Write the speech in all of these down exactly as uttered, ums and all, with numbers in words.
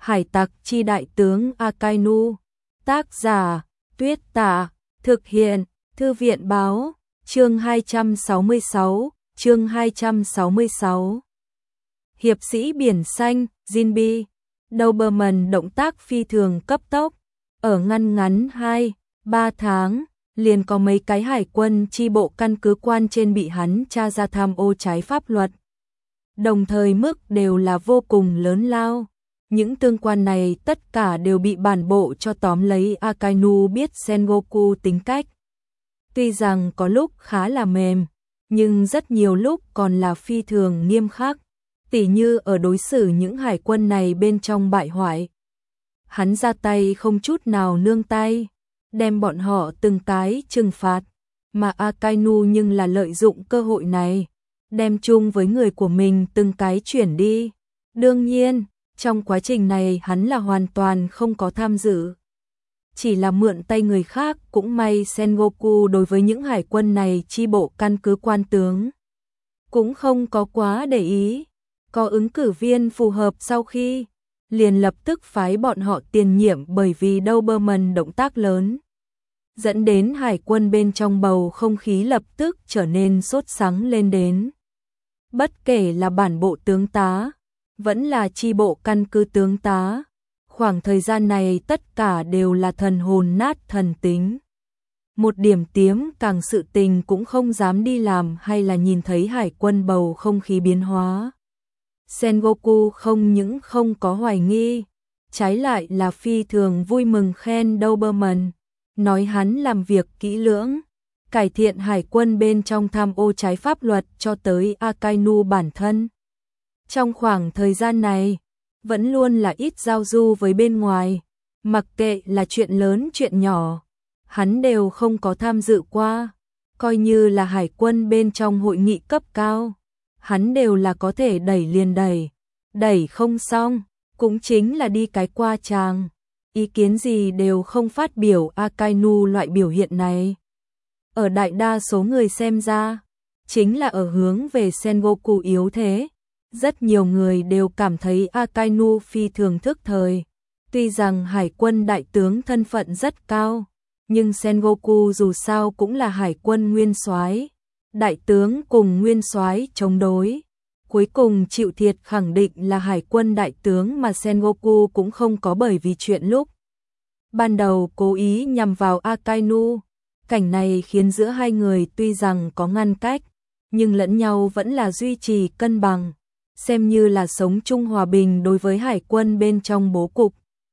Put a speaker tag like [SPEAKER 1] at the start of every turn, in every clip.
[SPEAKER 1] Hải tặc chi đại tướng Akainu. Tác giả Tuyết Tả. Thực hiện Thư viện báo. Chương hai trăm sáu mươi sáu. Chương hai trăm sáu mươi sáu. Hiệp sĩ biển xanh Jinbe. Doberman động tác phi thường cấp tốc. Ở ngăn ngắn hai ba tháng, liền có mấy cái hải quân chi bộ căn cứ quan trên bị hắn tra ra tham ô trái pháp luật. Đồng thời mức đều là vô cùng lớn lao. Những tương quan này tất cả đều bị bản bộ cho tóm lấy. Akainu biết Sengoku tính cách. Tuy rằng có lúc khá là mềm, nhưng rất nhiều lúc còn là phi thường nghiêm khắc. Tỉ như ở đối xử những hải quân này bên trong bại hoại. Hắn ra tay không chút nào nương tay, đem bọn họ từng cái trừng phạt. Mà Akainu nhưng là lợi dụng cơ hội này, đem chung với người của mình từng cái chuyển đi. Đương nhiên, trong quá trình này hắn là hoàn toàn không có tham dự. Chỉ là mượn tay người khác. Cũng may Sengoku đối với những hải quân này chi bộ căn cứ quan tướng cũng không có quá để ý. Có ứng cử viên phù hợp sau khi, liền lập tức phái bọn họ tiền nhiệm, bởi vì Doberman động tác lớn, dẫn đến hải quân bên trong bầu không khí lập tức trở nên sốt sắng lên đến. Bất kể là bản bộ tướng tá, vẫn là chi bộ căn cứ tướng tá, khoảng thời gian này tất cả đều là thần hồn nát thần tính. Một điểm tiếm càng sự tình cũng không dám đi làm hay là nhìn thấy hải quân bầu không khí biến hóa. Sengoku không những không có hoài nghi, trái lại là phi thường vui mừng khen Doberman, nói hắn làm việc kỹ lưỡng, cải thiện hải quân bên trong tham ô trái pháp luật cho tới Akainu bản thân. Trong khoảng thời gian này, vẫn luôn là ít giao du với bên ngoài, mặc kệ là chuyện lớn chuyện nhỏ, hắn đều không có tham dự qua, coi như là hải quân bên trong hội nghị cấp cao. Hắn đều là có thể đẩy liền đẩy, đẩy không xong, cũng chính là đi cái qua tràng. Ý kiến gì đều không phát biểu. Akainu loại biểu hiện này, ở đại đa số người xem ra, chính là ở hướng về Sengoku yếu thế. Rất nhiều người đều cảm thấy Akainu phi thường thức thời. Tuy rằng hải quân đại tướng thân phận rất cao, nhưng Sengoku dù sao cũng là hải quân nguyên soái. Đại tướng cùng nguyên soái chống đối, cuối cùng chịu thiệt khẳng định là hải quân đại tướng, mà Sengoku cũng không có bởi vì chuyện lúc ban đầu cố ý nhằm vào Akainu. Cảnh này khiến giữa hai người tuy rằng có ngăn cách, nhưng lẫn nhau vẫn là duy trì cân bằng, xem như là sống chung hòa bình đối với hải quân bên trong bố cục.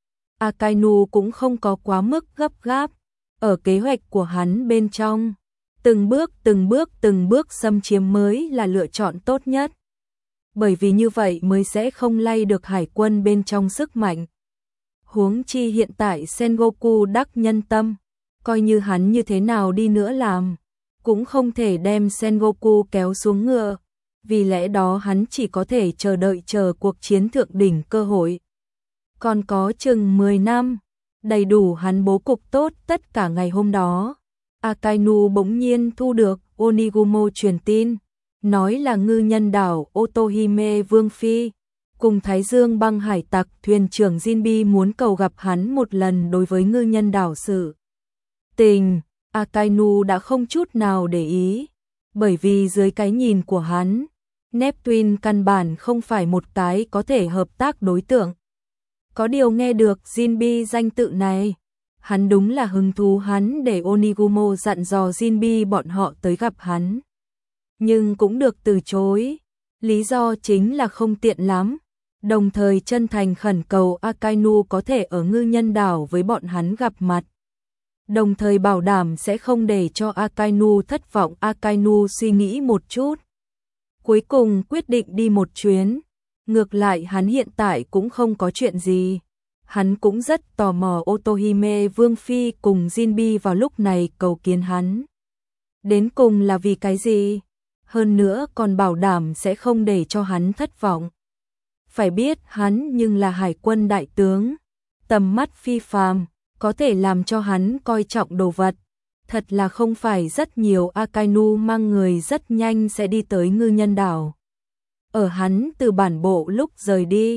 [SPEAKER 1] Akainu cũng không có quá mức gấp gáp, ở kế hoạch của hắn bên trong, từng bước từng bước từng bước xâm chiếm mới là lựa chọn tốt nhất. Bởi vì như vậy mới sẽ không lay được hải quân bên trong sức mạnh. Huống chi hiện tại Sengoku đắc nhân tâm, coi như hắn như thế nào đi nữa làm, cũng không thể đem Sengoku kéo xuống ngựa. Vì lẽ đó hắn chỉ có thể chờ đợi chờ cuộc chiến thượng đỉnh cơ hội. Còn có chừng mười năm, đầy đủ hắn bố cục tốt tất cả. Ngày hôm đó, Akainu bỗng nhiên thu được Onigumo truyền tin, nói là ngư nhân đảo Otohime Vương Phi cùng Thái Dương băng hải tặc thuyền trưởng Jinbe muốn cầu gặp hắn một lần. Đối với ngư nhân đảo sự tình, Akainu đã không chút nào để ý, bởi vì dưới cái nhìn của hắn, Neptune căn bản không phải một cái có thể hợp tác đối tượng. Có điều nghe được Jinbe danh tự này, hắn đúng là hứng thú. Hắn để Onigumo dặn dò Jinbe bọn họ tới gặp hắn, nhưng cũng được từ chối. Lý do chính là không tiện lắm, đồng thời chân thành khẩn cầu Akainu có thể ở ngư nhân đảo với bọn hắn gặp mặt, đồng thời bảo đảm sẽ không để cho Akainu thất vọng. Akainu suy nghĩ một chút, cuối cùng quyết định đi một chuyến. Ngược lại hắn hiện tại cũng không có chuyện gì. Hắn cũng rất tò mò Otohime Vương Phi cùng Jinbe vào lúc này cầu kiến hắn, đến cùng là vì cái gì? Hơn nữa còn bảo đảm sẽ không để cho hắn thất vọng. Phải biết hắn nhưng là hải quân đại tướng, tầm mắt phi phàm, có thể làm cho hắn coi trọng đồ vật. Thật là không phải rất nhiều. Akainu mang người rất nhanh sẽ đi tới ngư nhân đảo. Ở hắn từ bản bộ lúc rời đi,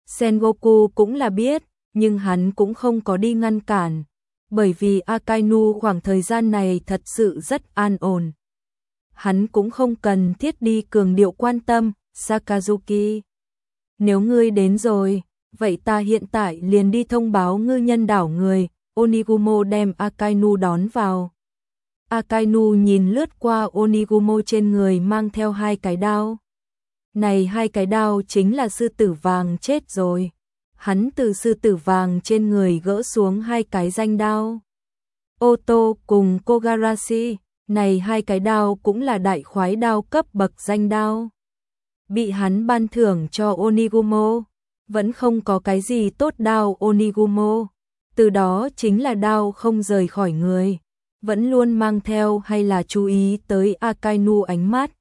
[SPEAKER 1] Sengoku cũng là biết, nhưng hắn cũng không có đi ngăn cản, bởi vì Akainu khoảng thời gian này thật sự rất an ổn. Hắn cũng không cần thiết đi cường điệu quan tâm, Sakazuki. Nếu ngươi đến rồi, vậy ta hiện tại liền đi thông báo ngư nhân đảo người. Onigumo đem Akainu đón vào. Akainu nhìn lướt qua Onigumo trên người mang theo hai cái đao. Này hai cái đao chính là sư tử vàng chết rồi. Hắn từ sư tử vàng trên người gỡ xuống hai cái danh đao. Oto cùng Kogarashi, này hai cái đao cũng là đại khoái đao cấp bậc danh đao. Bị hắn ban thưởng cho Onigumo, vẫn không có cái gì tốt đao Onigumo. Từ đó chính là đao không rời khỏi người, vẫn luôn mang theo hay là chú ý tới Akainu ánh mắt.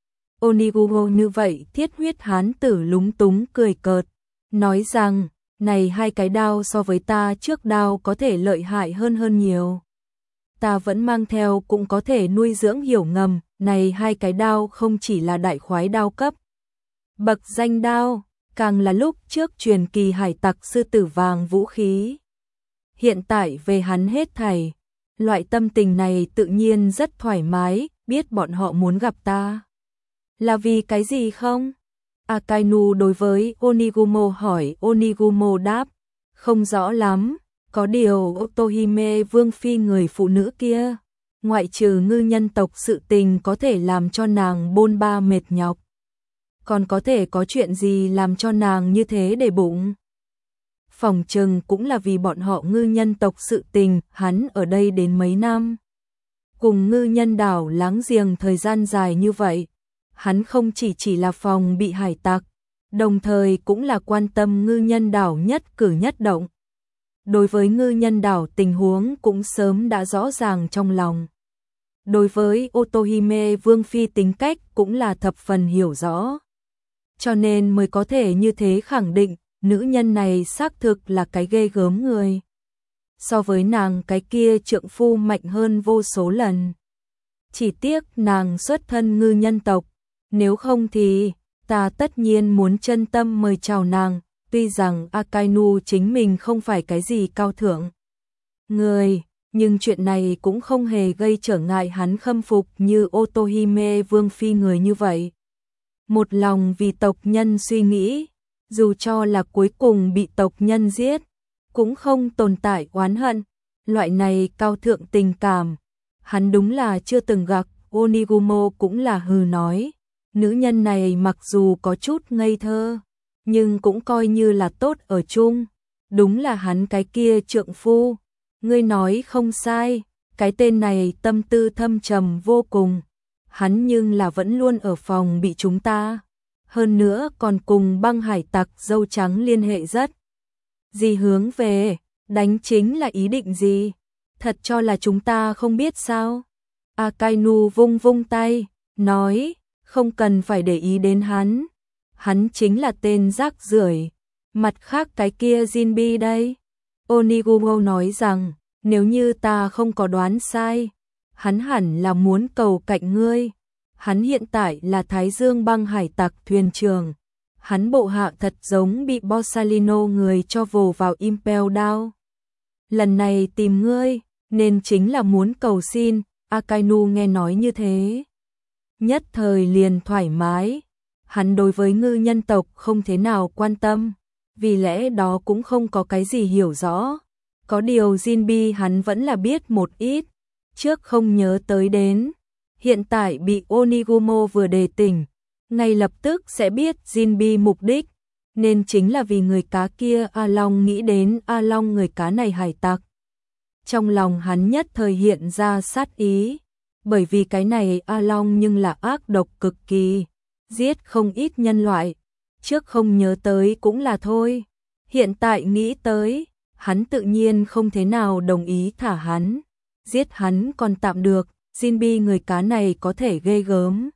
[SPEAKER 1] Onigumo như vậy thiết huyết hán tử lúng túng cười cợt, nói rằng, này hai cái đao so với ta trước đao có thể lợi hại hơn hơn nhiều. Ta vẫn mang theo cũng có thể nuôi dưỡng hiểu ngầm, này hai cái đao không chỉ là đại khoái đao cấp bậc danh đao, càng là lúc trước truyền kỳ hải tặc sư tử vàng vũ khí. Hiện tại về hắn hết thảy, loại tâm tình này tự nhiên rất thoải mái, biết bọn họ muốn gặp ta. Là vì cái gì không? Akainu đối với Onigumo hỏi. Onigumo đáp, không rõ lắm, có điều Otohime vương phi người phụ nữ kia, ngoại trừ ngư nhân tộc sự tình có thể làm cho nàng bôn ba mệt nhọc. Còn có thể có chuyện gì làm cho nàng như thế để bụng? Phỏng chừng cũng là vì bọn họ ngư nhân tộc sự tình, hắn ở đây đến mấy năm. Cùng ngư nhân đảo láng giềng thời gian dài như vậy, hắn không chỉ chỉ là phòng bị hải tặc, đồng thời cũng là quan tâm ngư nhân đảo nhất cử nhất động. Đối với ngư nhân đảo tình huống cũng sớm đã rõ ràng trong lòng. Đối với Otohime vương phi tính cách cũng là thập phần hiểu rõ. Cho nên mới có thể như thế khẳng định, nữ nhân này xác thực là cái ghê gớm người. So với nàng cái kia trượng phu mạnh hơn vô số lần. Chỉ tiếc nàng xuất thân ngư nhân tộc, nếu không thì ta tất nhiên muốn chân tâm mời chào nàng, tuy rằng Akainu chính mình không phải cái gì cao thượng người, nhưng chuyện này cũng không hề gây trở ngại hắn khâm phục như Otohime vương phi người như vậy. Một lòng vì tộc nhân suy nghĩ, dù cho là cuối cùng bị tộc nhân giết, cũng không tồn tại oán hận, loại này cao thượng tình cảm, hắn đúng là chưa từng gặp. Onigumo cũng là hừ nói, nữ nhân này mặc dù có chút ngây thơ, nhưng cũng coi như là tốt ở chung, đúng là hắn cái kia trượng phu, ngươi nói không sai, cái tên này tâm tư thâm trầm vô cùng, hắn nhưng là vẫn luôn ở phòng bị chúng ta, hơn nữa còn cùng băng hải tặc dâu trắng liên hệ rất gì hướng về, đánh chính là ý định gì, thật cho là chúng ta không biết sao? Akainu vung vung tay, nói, không cần phải để ý đến hắn, hắn chính là tên rác rưởi. Mặt khác cái kia Jinbi đây. Onigumo nói rằng, nếu như ta không có đoán sai, hắn hẳn là muốn cầu cạnh ngươi. Hắn hiện tại là Thái Dương băng hải tặc thuyền trưởng. Hắn bộ hạ thật giống bị Borsalino người cho vồ vào Impel Down. Lần này tìm ngươi, nên chính là muốn cầu xin. Akainu nghe nói như thế, nhất thời liền thoải mái. Hắn đối với ngư nhân tộc không thế nào quan tâm, vì lẽ đó cũng không có cái gì hiểu rõ. Có điều Jinbi hắn vẫn là biết một ít, trước không nhớ tới đến. Hiện tại bị Onigumo vừa đề tỉnh, ngay lập tức sẽ biết Jinbi mục đích, nên chính là vì người cá kia. A Long nghĩ đến A Long người cá này hải tặc. Trong lòng hắn nhất thời hiện ra sát ý, bởi vì cái này A Long nhưng là ác độc cực kỳ, giết không ít nhân loại, trước không nhớ tới cũng là thôi, hiện tại nghĩ tới, hắn tự nhiên không thế nào đồng ý thả hắn, giết hắn còn tạm được, Jinbi người cá này có thể ghê gớm.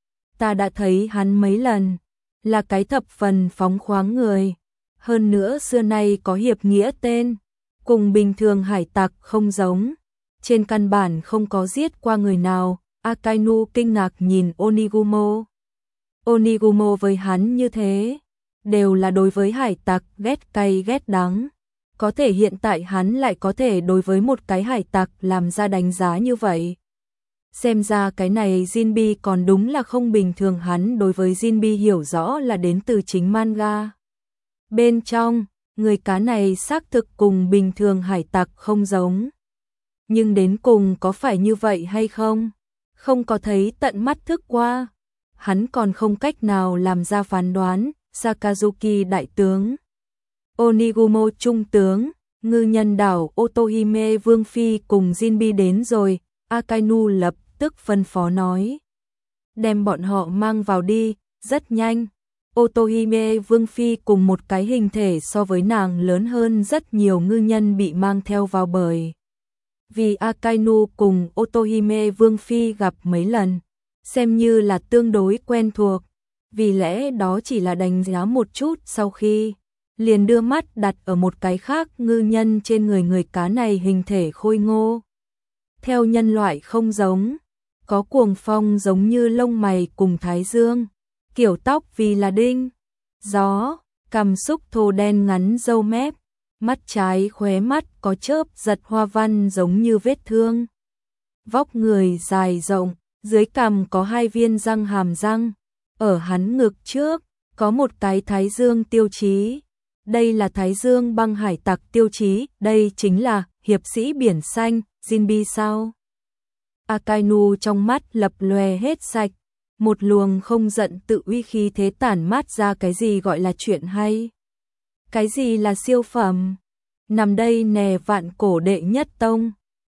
[SPEAKER 1] Ta đã thấy hắn mấy lần, là cái thập phần phóng khoáng người, hơn nữa xưa nay có hiệp nghĩa tên, cùng bình thường hải tặc không giống, trên căn bản không có giết qua người nào. Akainu kinh ngạc nhìn Onigumo. Onigumo với hắn như thế, đều là đối với hải tặc ghét cay ghét đắng. Có thể hiện tại hắn lại có thể đối với một cái hải tặc làm ra đánh giá như vậy. Xem ra cái này Jinbe còn đúng là không bình thường, hắn đối với Jinbe hiểu rõ là đến từ chính manga. Bên trong, người cá này xác thực cùng bình thường hải tặc không giống. Nhưng đến cùng có phải như vậy hay không? Không có thấy tận mắt thức qua. Hắn còn không cách nào làm ra phán đoán. Sakazuki đại tướng, Onigumo trung tướng, ngư nhân đảo Otohime Vương Phi cùng Jinbe đến rồi, Akainu lập tức phân phó nói. Đem bọn họ mang vào đi, rất nhanh. Otohime Vương Phi cùng một cái hình thể so với nàng lớn hơn rất nhiều ngư nhân bị mang theo vào bờ. Vì Akainu cùng Otohime Vương Phi gặp mấy lần, xem như là tương đối quen thuộc. Vì lẽ đó chỉ là đánh giá một chút, sau khi liền đưa mắt đặt ở một cái khác ngư nhân trên người. Người cá này hình thể khôi ngô, theo nhân loại không giống, có cuồng phong giống như lông mày cùng thái dương, kiểu tóc vì là đinh gió, cằm xúc thô đen ngắn râu mép, mắt trái khóe mắt có chớp giật hoa văn giống như vết thương, vóc người dài rộng, dưới cằm có hai viên răng hàm răng. Ở hắn ngực trước, có một cái thái dương tiêu chí. Đây là thái dương băng hải tặc tiêu chí, đây chính là hiệp sĩ biển xanh, Jinbe sao? Akainu trong mắt lập lòe hết sạch, một luồng không giận tự uy khí thế tản mát ra. Cái gì gọi là chuyện hay? Cái gì là siêu phẩm? Nằm đây nè, vạn cổ đệ nhất tông.